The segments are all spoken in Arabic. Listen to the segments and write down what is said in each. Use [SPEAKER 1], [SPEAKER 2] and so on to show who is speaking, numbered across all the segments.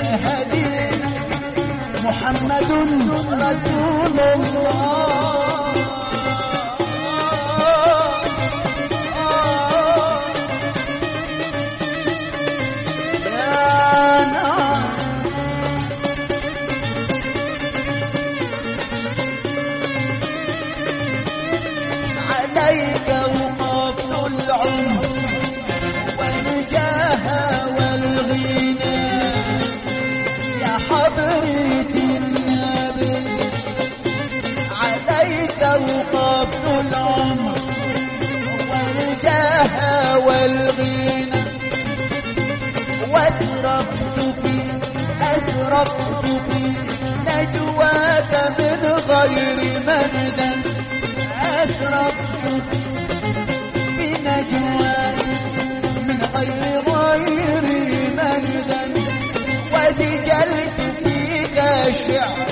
[SPEAKER 1] هدينا محمد رسول الله. عليك وقفت العمر والجاه والغنى يا حضرة النبي. عليك وقفت العمر والجاه والغنى واسرفت في نجواك من غير مندن. أسرفت بنجواك من غير مندن وسجلت فيك شعر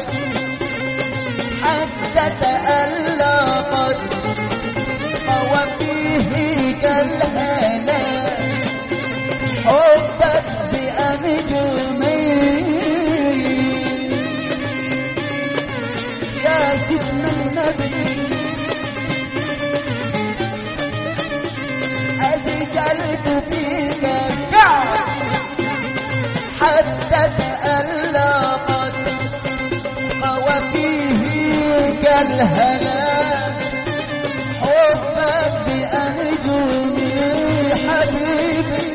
[SPEAKER 1] حتى تألقت وفيه كالهنا حبك بأنجمي يا سيدنا النبي. أسجلت فيك الشعر حتى تألقت وفيه كالهنا حبك بأنجمي حبيبي.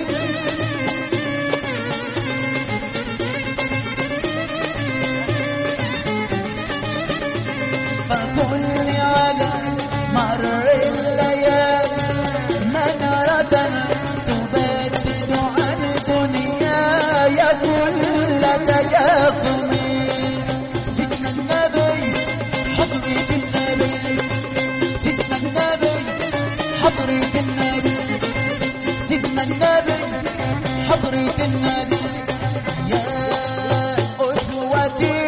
[SPEAKER 1] فكل على مر الليالي منارة تبدد عن دنياي كل تجافمي. سيدنا النبي حضرة النبي، سيدنا النبي حضرة النبي، سيدنا النبي حضرة النبي يا أسوتي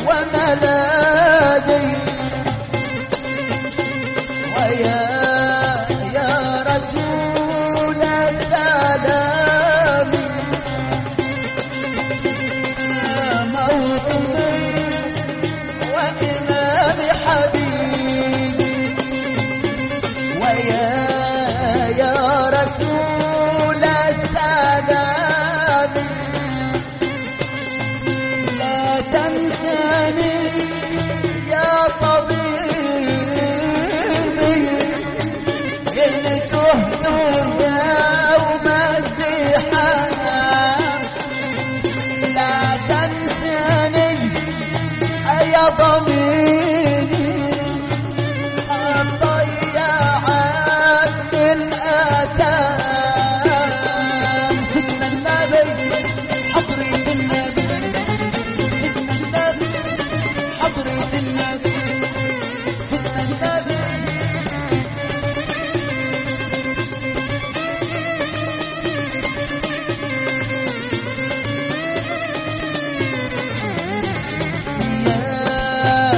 [SPEAKER 1] وملاذي ويا رسول السلام موطني وإمام حبيبي ويا رسول السلام لا تنساني يا طبيبي إن تهت يوم الزحام. لا تنساني يا ضميري الضيعات الآثام. سيدنا النبي حضرة النبي، سيدنا النبي حضرة النبي، سيدنا النبي. يا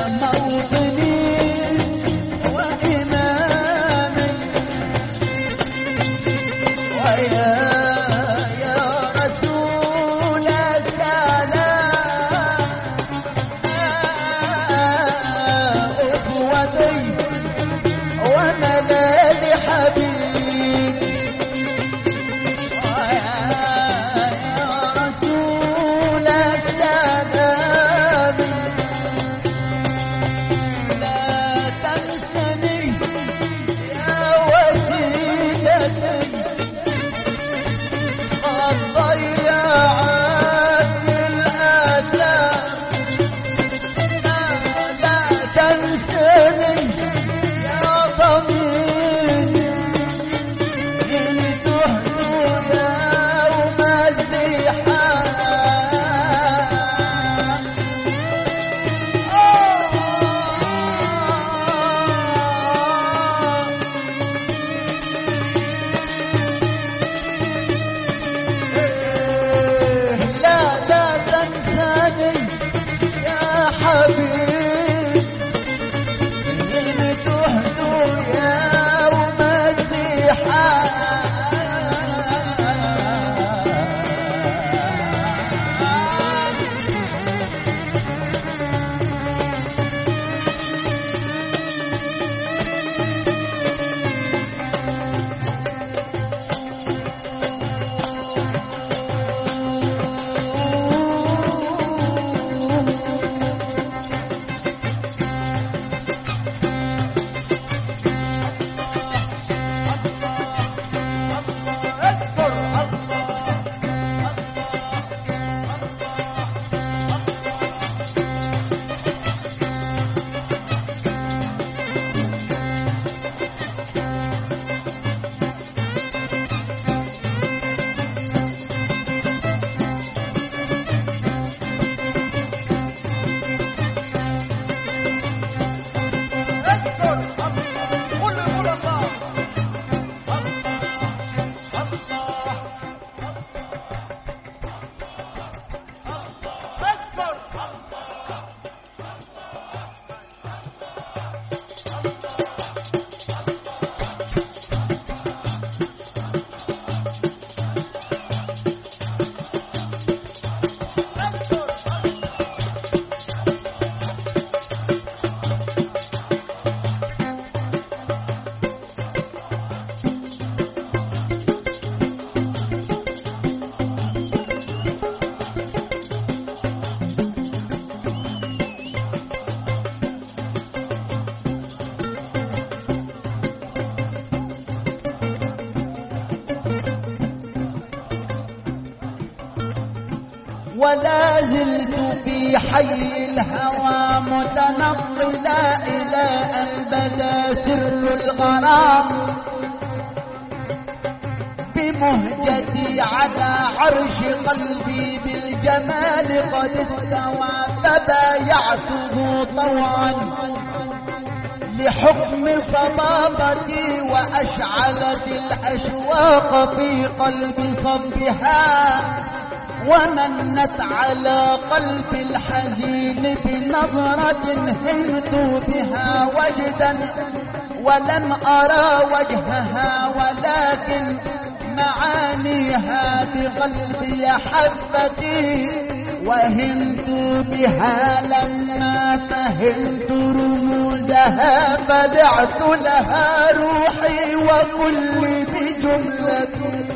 [SPEAKER 1] ولا زلت في حي الهوى متنقلا إلى أن بدا سر الغرام بمهجتي على عرش قلبي بالجمال قد استوى فبايعته طوعا لحكم صبابتي وأشعلت الأشواق في قلب صبها ومنت على قلب الحزين بنظرة هنت بها وجدا ولم أرى وجهها ولكن معانيها بقلبي حبتي وهمت بها لما فهمت رموزها فدعت لها روحي وكل بجملتي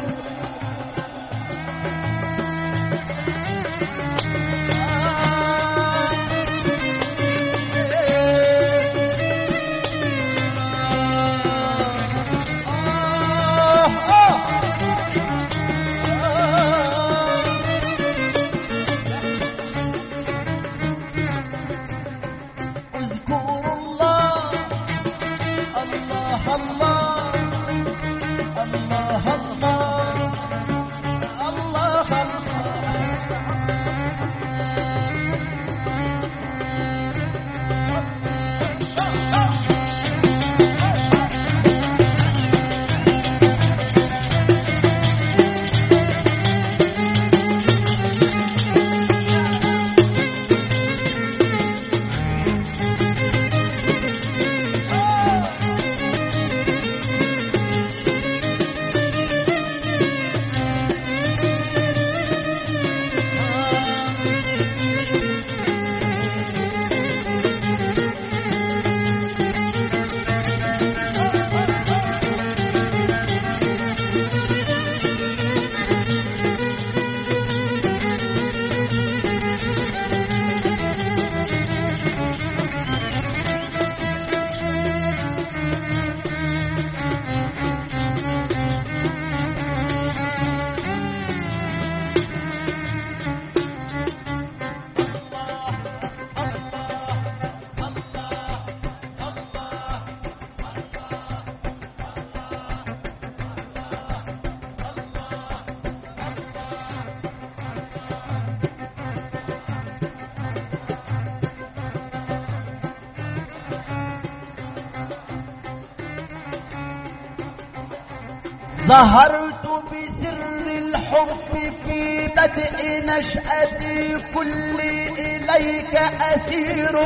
[SPEAKER 1] ظهرت بسر الحب في بدء نشأتي كلي إليك أسير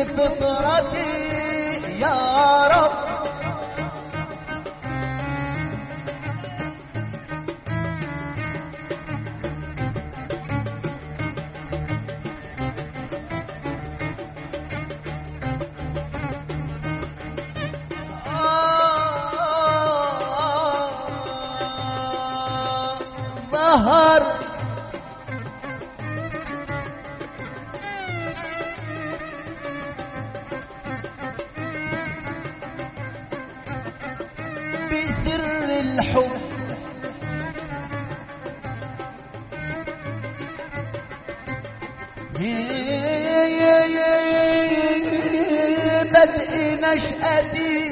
[SPEAKER 1] بفطرتي يا رب ظهر بسر الحب بدء نشأتي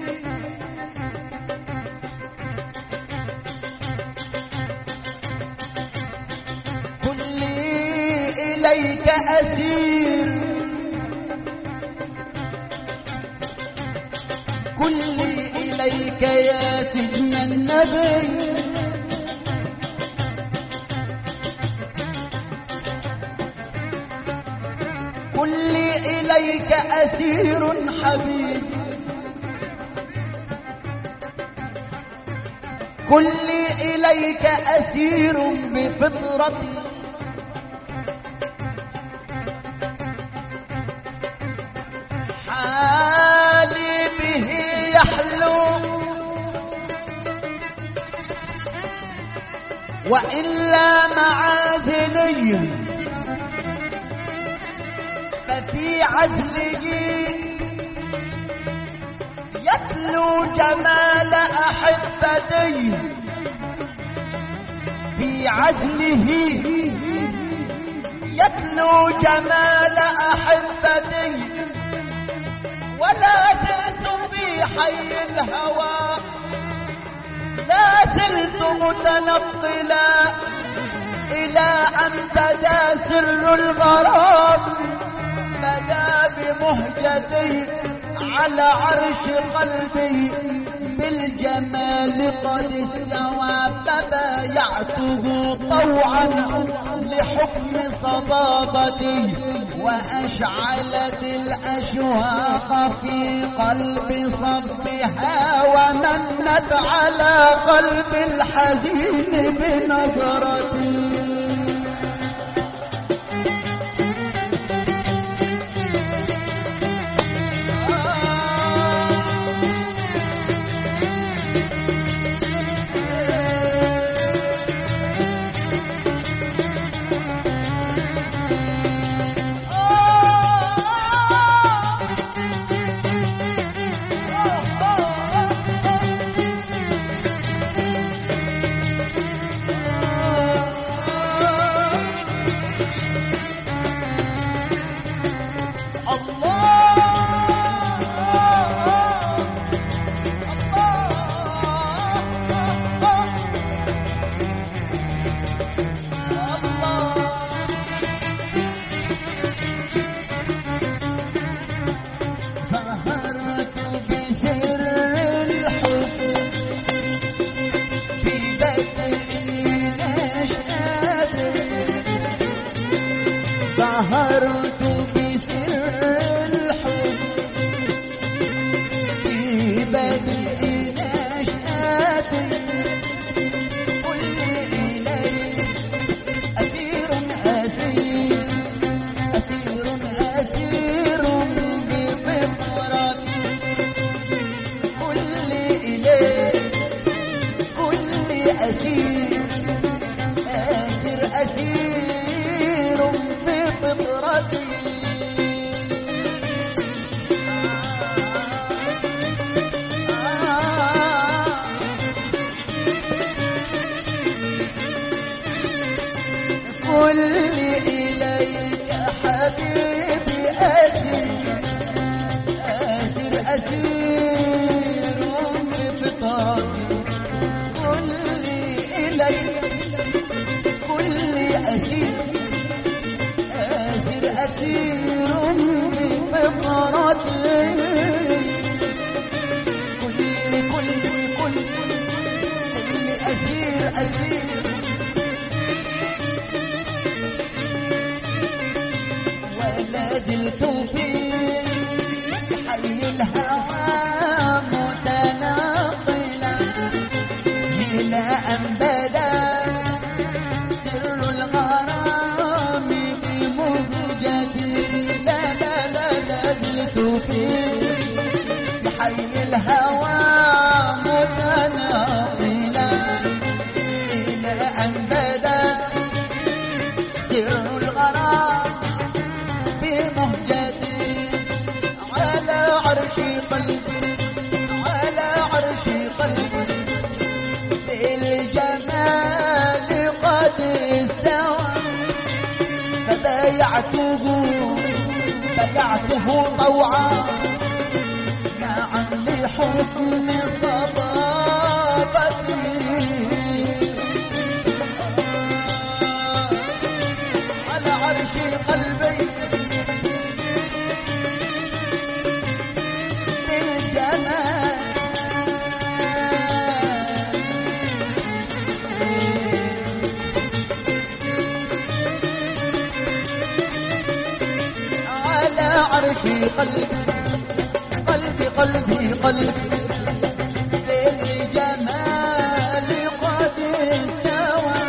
[SPEAKER 1] إليك أسير كلي إليك يا سجن النبي كلي إليك أسير حبيب كلي إليك أسير بفطرتي حالي به يحلو وإلا معاذني ففي عزله يتلو جمال أحبتي في عزله يتلو جمال أحبتي ولا زلت في حي الهوى، لا زلت متنقلا إلى أن بدا سر الغرام، بدا بمهجتي على عرش قلبي بالجمال قد استوى، فبايعته طوعا لحكم صبابتي، وأشعلت الأشواق في قلب صبها، ومنت على قلب الحزين بنظرتي. ظهرت بسر الحب في بدء نشأتي، كل إليه أسير أسير أسير أسير بفطرتي، كل إليه كل أسير أسير أسير بفطرتي. كل إليك حبيبي أسير أسير أسير بفطرتي، كل إليك كل أسير أسير أسير بفطرتي، كل أسير أسير، ولا زلت في حي الهوى متنقلا إلى أن بدا سر الغرام بمهجتي. لا لا لا لا زلت في حي الهوى متنقلا إلى أن بدا سر الغرام بمهجتي، على عرش قلبي على عرش قلبي بالجمال قد استوى، فبايعته طوعا معا لحكم صبابتي، على عرش قلبي بالجمال على عرش قلبي بالجمال قد استوى،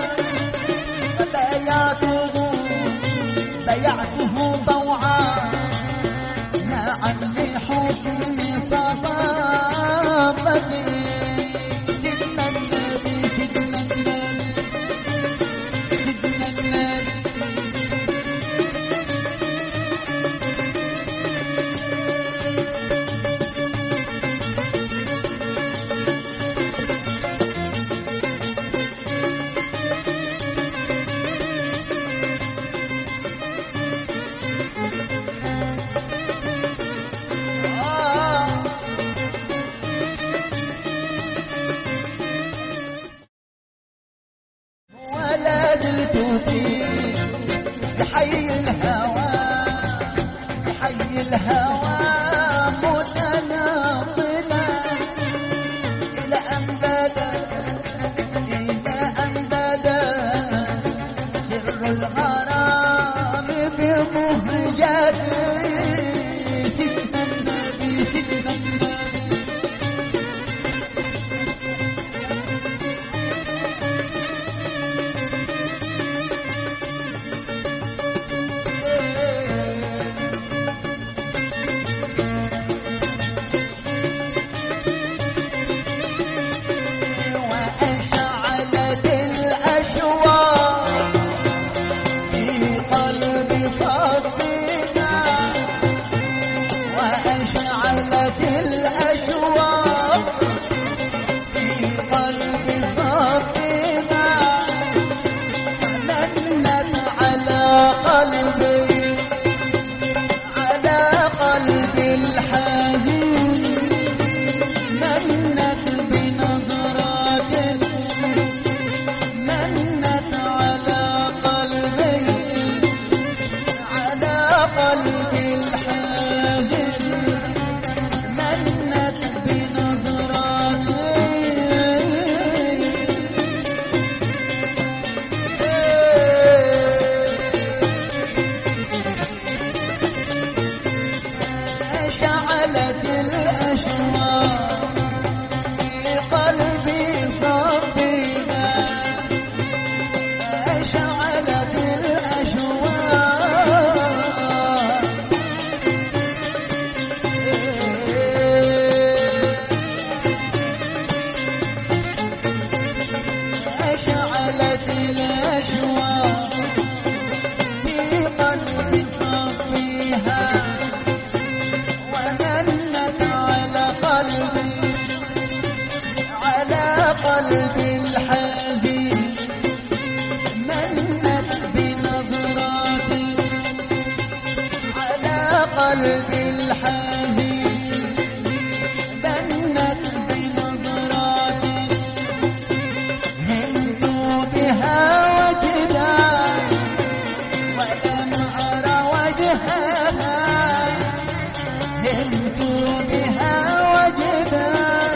[SPEAKER 1] فبايعته طوعا معا لحكم صبابتي. سيدنا النبي سيدنا النبي سيدنا النبي بحي الهوى بحي الهوى متناقلا إلى أن بدا إلى أن بدا سر الغرام بمهجته سكنا النبي سكنا وأشعلت الأشواق في قلب صفينا منت على قلبي على قلبي الحزين منت بنظرات منت على قلبي على قلبي الحزين منت بنظراتي شعلت الأشواق في قلبي صفينا شعلت الأشواق أشعلت الأشواق في قلبي صفيها ومنت على قلبي على قلبي الحزين منت بنظراتي على قلبي الحزين منت بنظراتي هلت بها وجدا ولم أرى وجهها هلت بها وجدا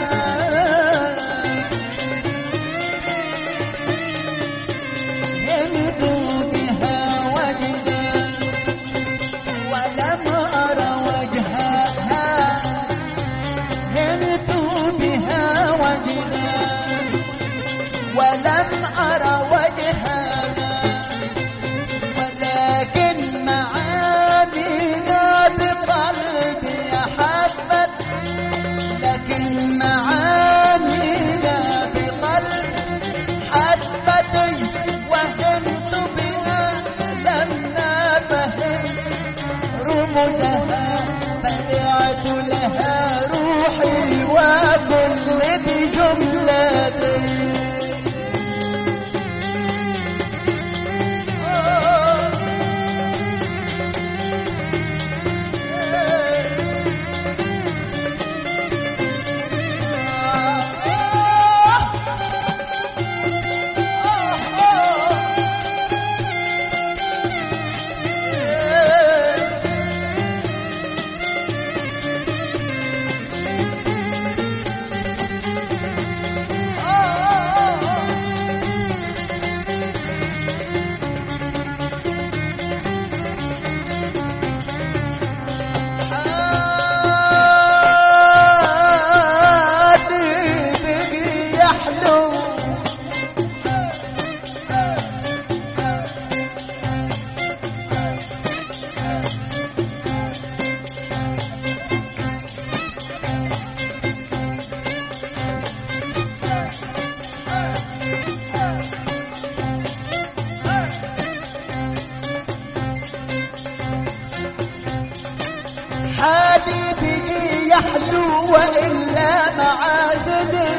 [SPEAKER 1] هلت بها وجدا ولم أرى وجهها هلت بها وجدا ولم أرى وجهها ولكن معانينا بقلبي أحبت لكن معانينا بقلبي حبتي وهمت بها لما فهمت رمزها بدعت لها روحي وكل بجملتي حالي به يحلو وإلا معادلي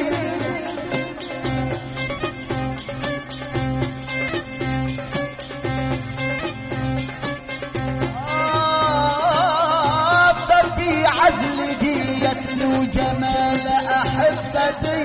[SPEAKER 1] ففي عزله يتلو جمال أحبتي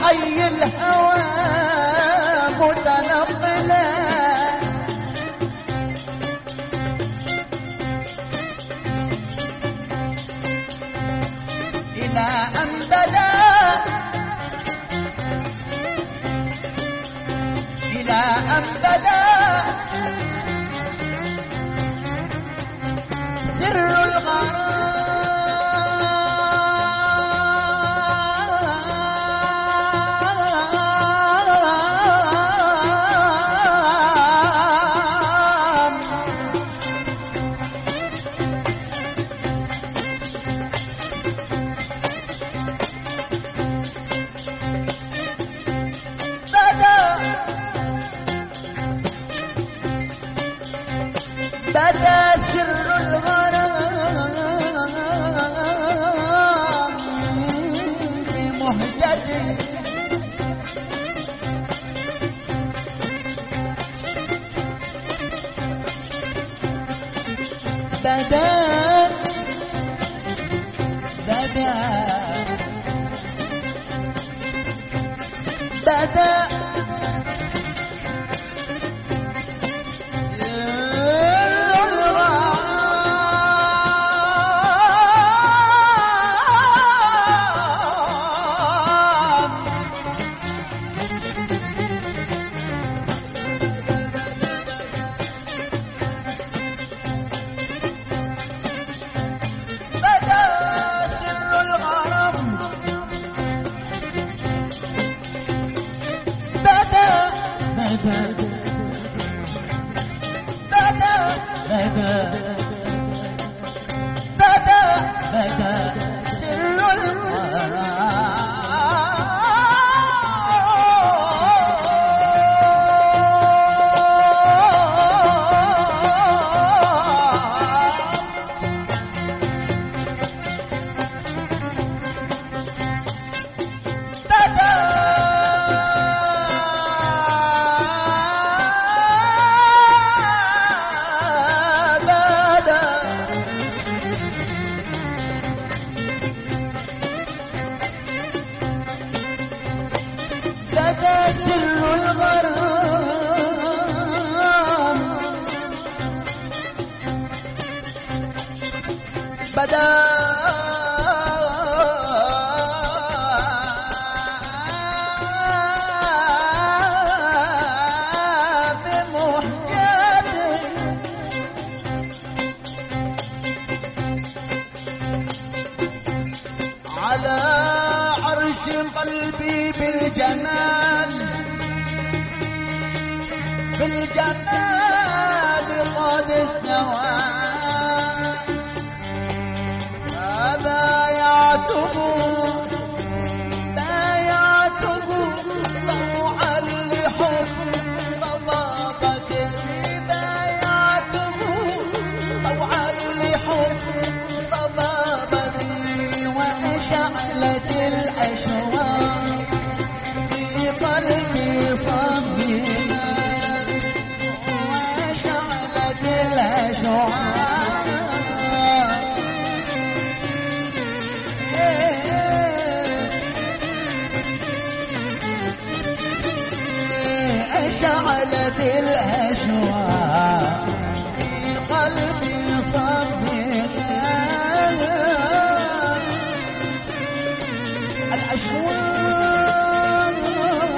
[SPEAKER 1] بحي الهوى متنقلا إلى أن بدا إلى أن بدا سر الغرام بدا سر الغرام بمهجة بدا بدا بدا بدا بمهجته على عرش قلبي بالجمال بالجمال قد استوى بايعته طوعا لحب صبابته بايعته طوعا لحب صبابته وأشعلت الأشواق في قلبي صبيها وأشعلت الأشواق أشعلت الأشواق في قلبي صبيها الأشواق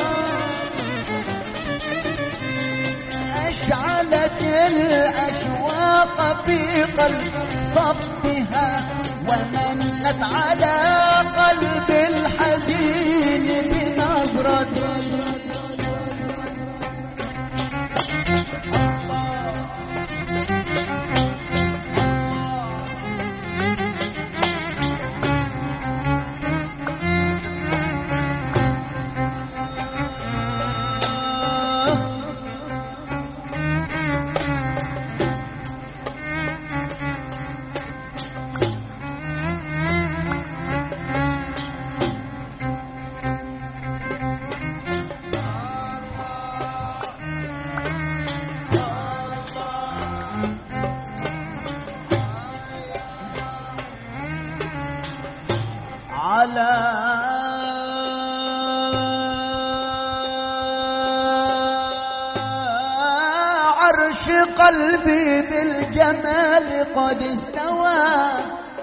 [SPEAKER 1] أشعلت الأشواق في قلب صبها ومنت على قلب الحزين بنظرة على قلبي بالجمال قد استوى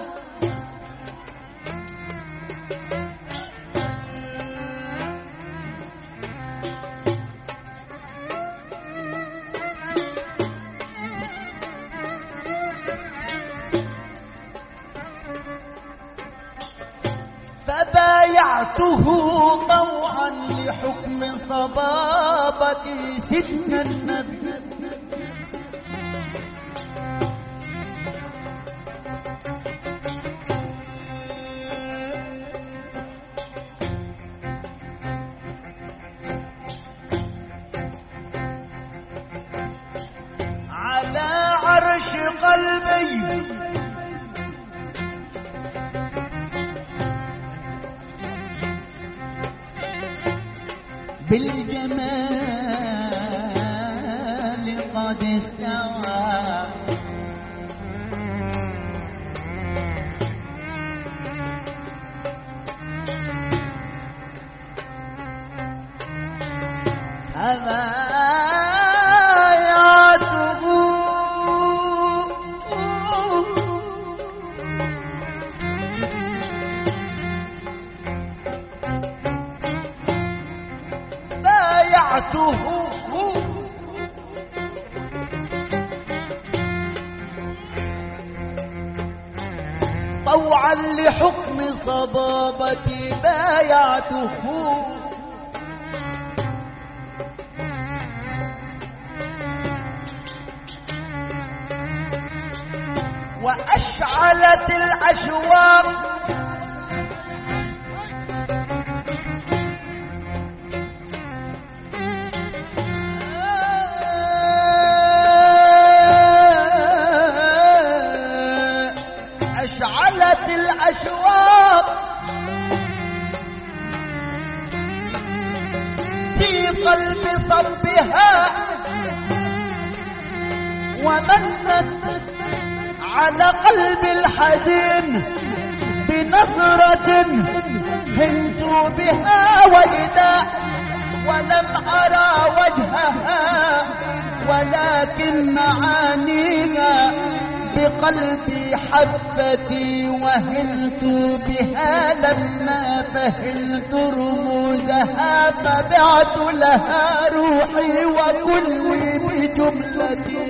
[SPEAKER 1] فبايعته طوعا لحكم صبابة سيدنا النبي على عرش قلبي بالجمال قد استوى فبايعته طوعا لحكم صبابتي بايعته وأشعلت الأشواق أشعلت الأشواق في قلب صبها ومنت على قلب الحزين بنظرة هنت بها وإذا ولم أرى وجهها ولكن معانيها بقلبي حبتي وهلت بها لما فهلت رموزها فبعت لها روحي وكلي بجملتي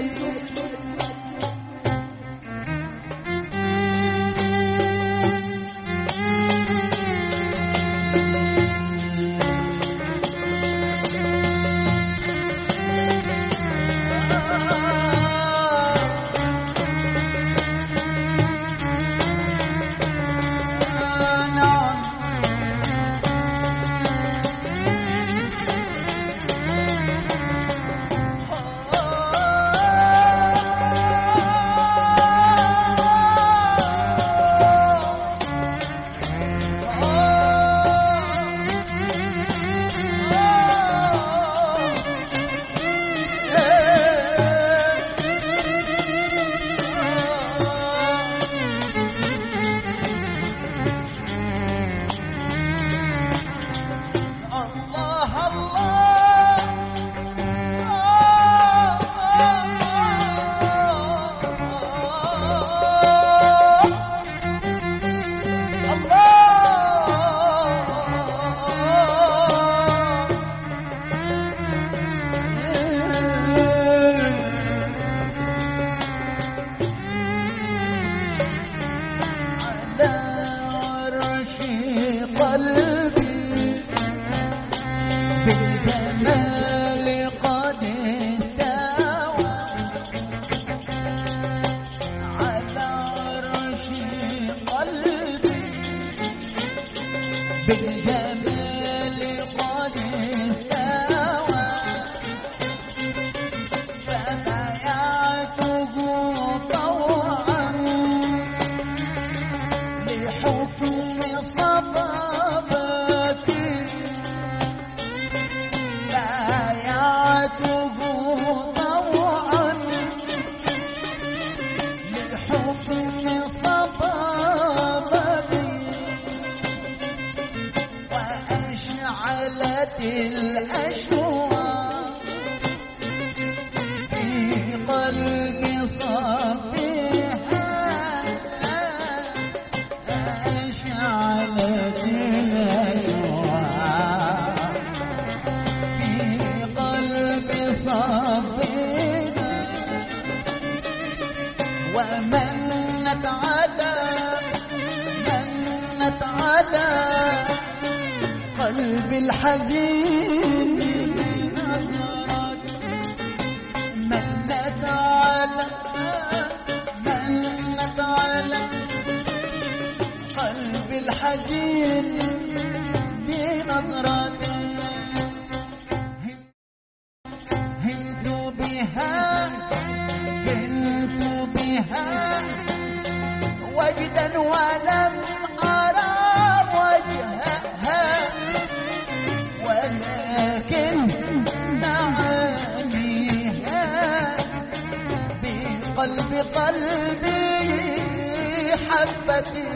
[SPEAKER 1] منت على قلبي الحزين نظرات، منت على قلبي الحزين بنظرات، هنت بها وجدا ولم أرى وجهها، ولكن معانيها قلبي حبتي.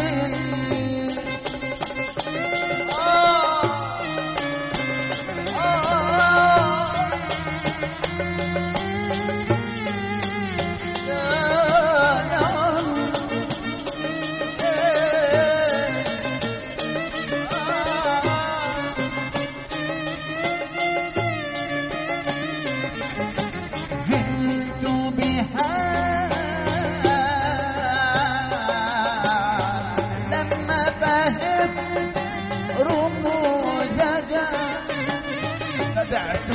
[SPEAKER 1] فبعت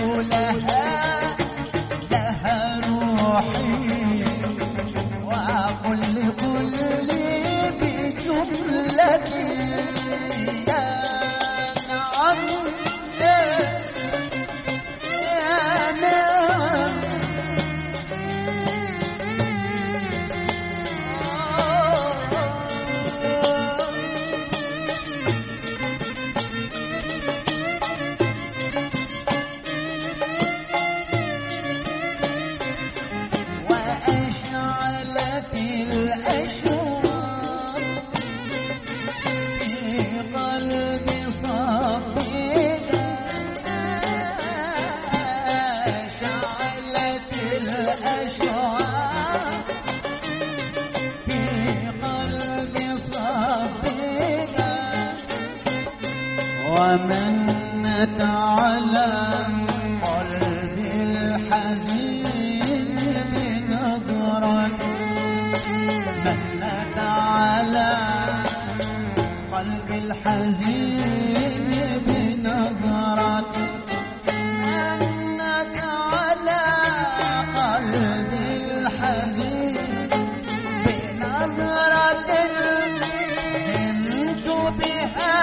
[SPEAKER 1] لها روحي وأقول لكل بجملتي يا نعم يا نعم. ومنت على قلبي الحزين بنظرة، منت على قلبي الحزين بنظرة، منت على قلبي الحزين بنظرة، همت بها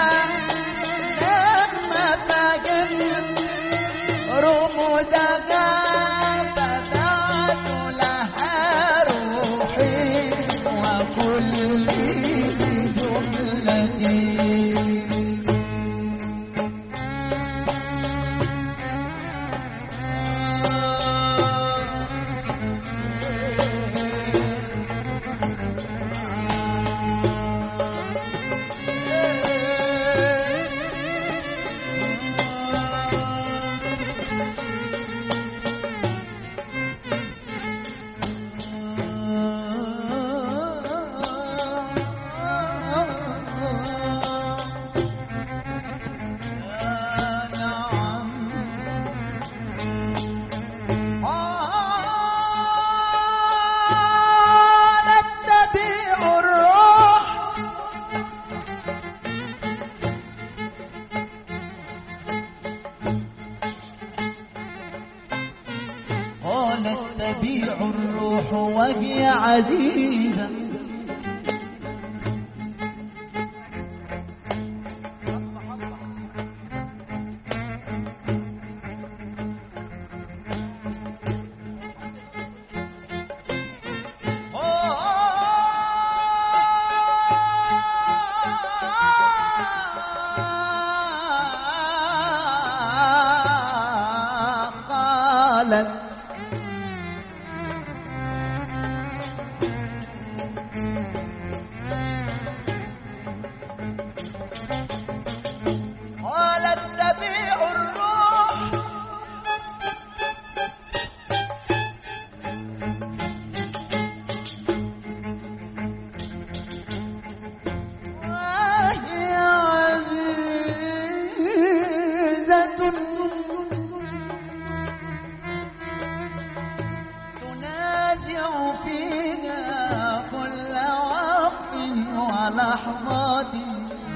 [SPEAKER 1] رموزها فبعت لها روحي وكلي بجملتي. قالت تبيع الروح وهي عزيزة، قالت تبيع الروح وهي عزيزة تنازع فيها كل وقت ولحظة، لحظاتي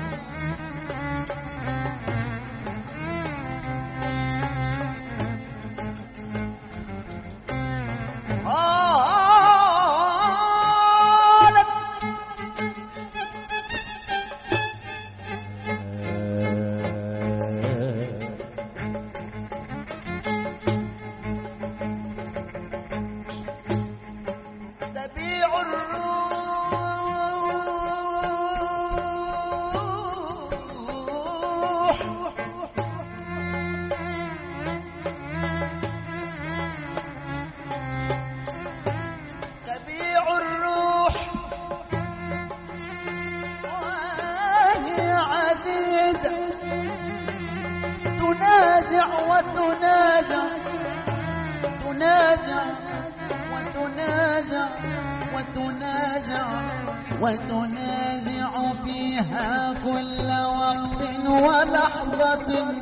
[SPEAKER 1] وتنازع فيها كل وقت ولحظة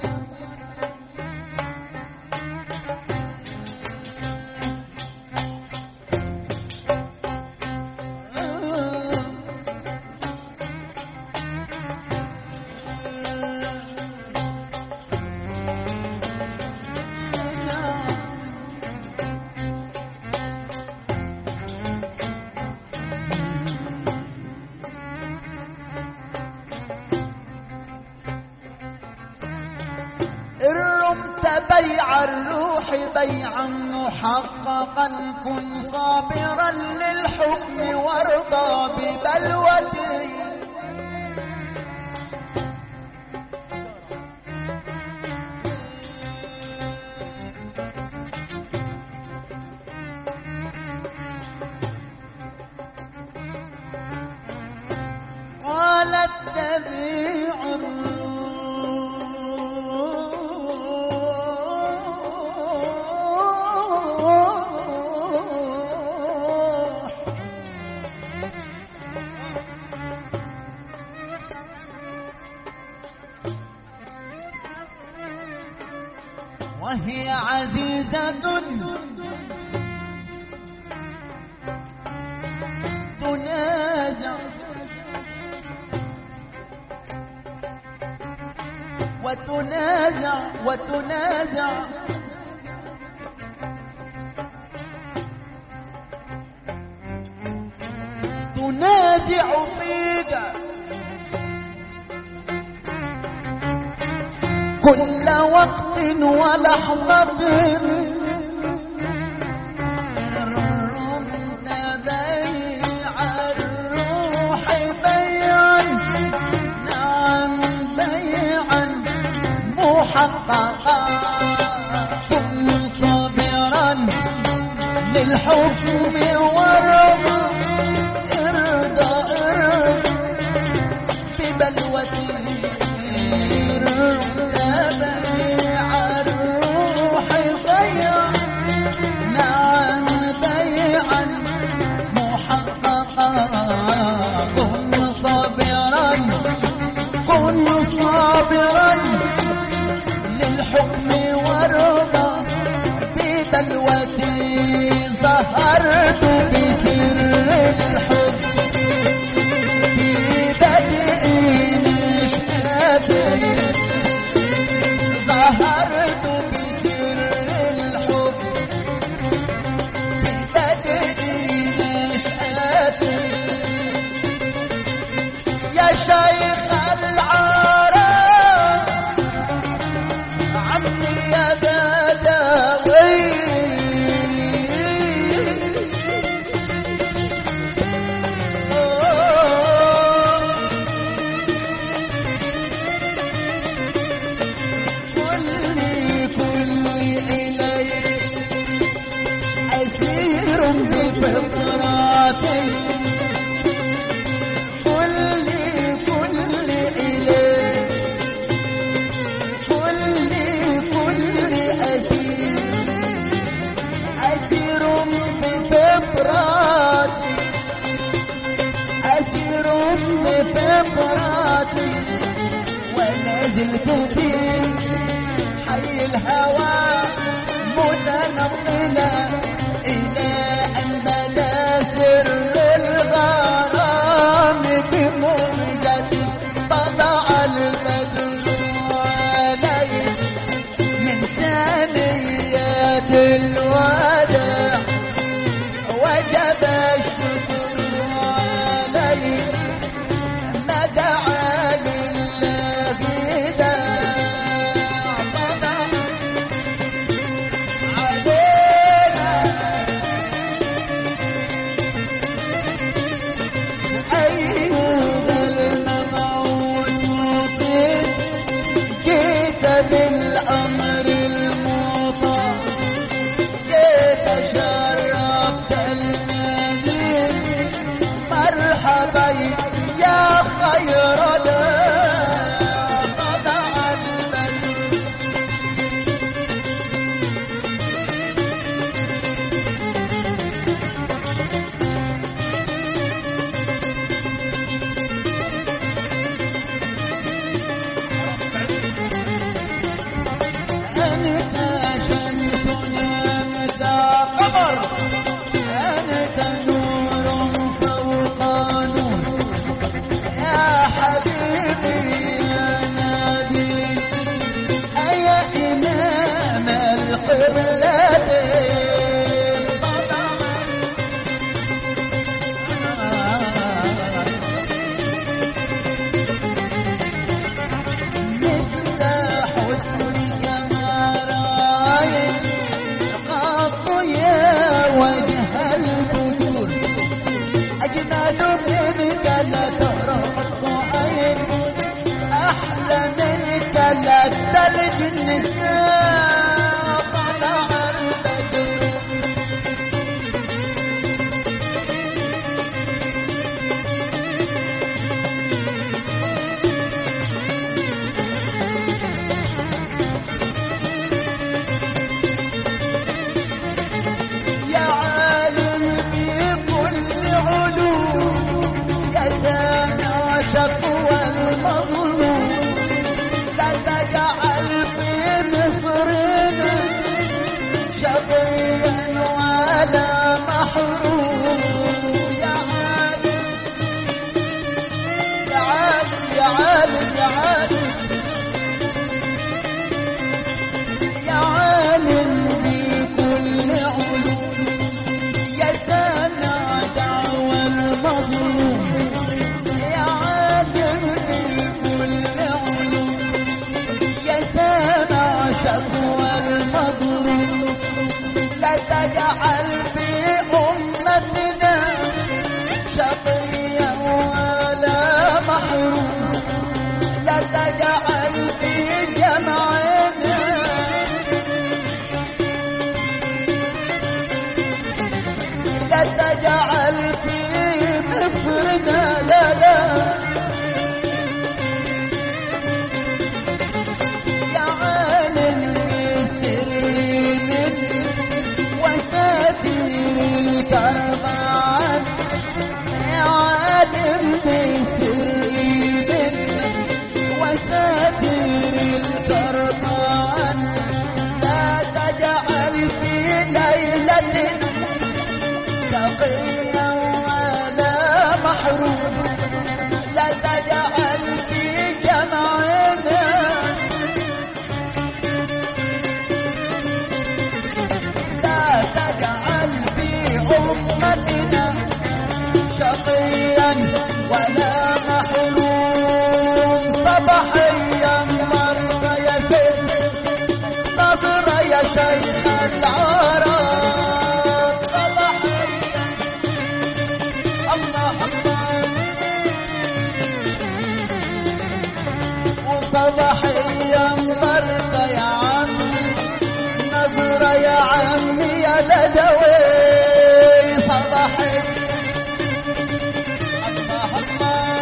[SPEAKER 1] بيع الروح بيعا محققا كن صابرا للحكم وارضى ببلوتي قالت تبيع وهي عزيزة تنازع وتنازع وتنازع تنازع فيك كل وقت ولحظة رمت بيع الروح بيعا نعم بيعا محققا كن صابرا للحكم وارضى ارضى ببلوته للحكم وارضى ببلوتي ظهرت بسر الحب في بدء نشأتي ظهرت بسر الحب في بدء نشأتي يا شيخ زلت في حي الهوى متنقلا إلى أن بدا سر الغرام بموت للثلج النساء طلع البدر. يا عالم في كل علوم يا سامع شكوى المظلوم لا تجعل في مصرنا شقيا ولا محروم. يا عالم يا عالم يا عالم يا عالم يا عالم بكل علوم يا سامع دعوى المظلوم. يا عالم بكل علوم يا سامع شكوى المظلوم لا تجعل في أمتنا شقيا ولا محروم. لا تجعل في جمعنا لا تجعل في مصرنا لا لا. يا عالم بسر من وساتر الكربان. يا عالم بسر من وساتر الكربان. لا تجعل في ليلة شقيا ولا محروم. لا تجعل في جمعنا لا تجعل في أمتنا شقيا ولا محروم. صباحيا مر يا سيد نظر يا شيخ العرب. صباحيا الله الله وصباحيا مرت يا عمي نظرة يا عمي يا بدوي. صباحيا الله الله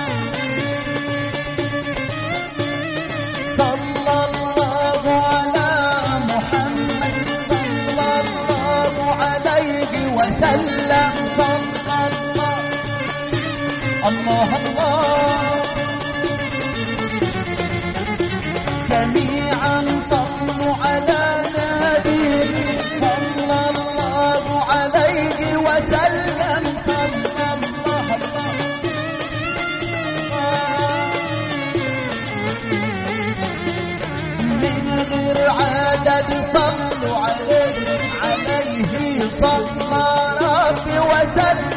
[SPEAKER 1] صلى الله على محمد صلى الله عليه وسلم. صلى الله الله الله جميعا صلوا على نبي صلى الله عليه وسلم. صلى الله الله من غير عدد صلوا عليه صلى ربي وسلم.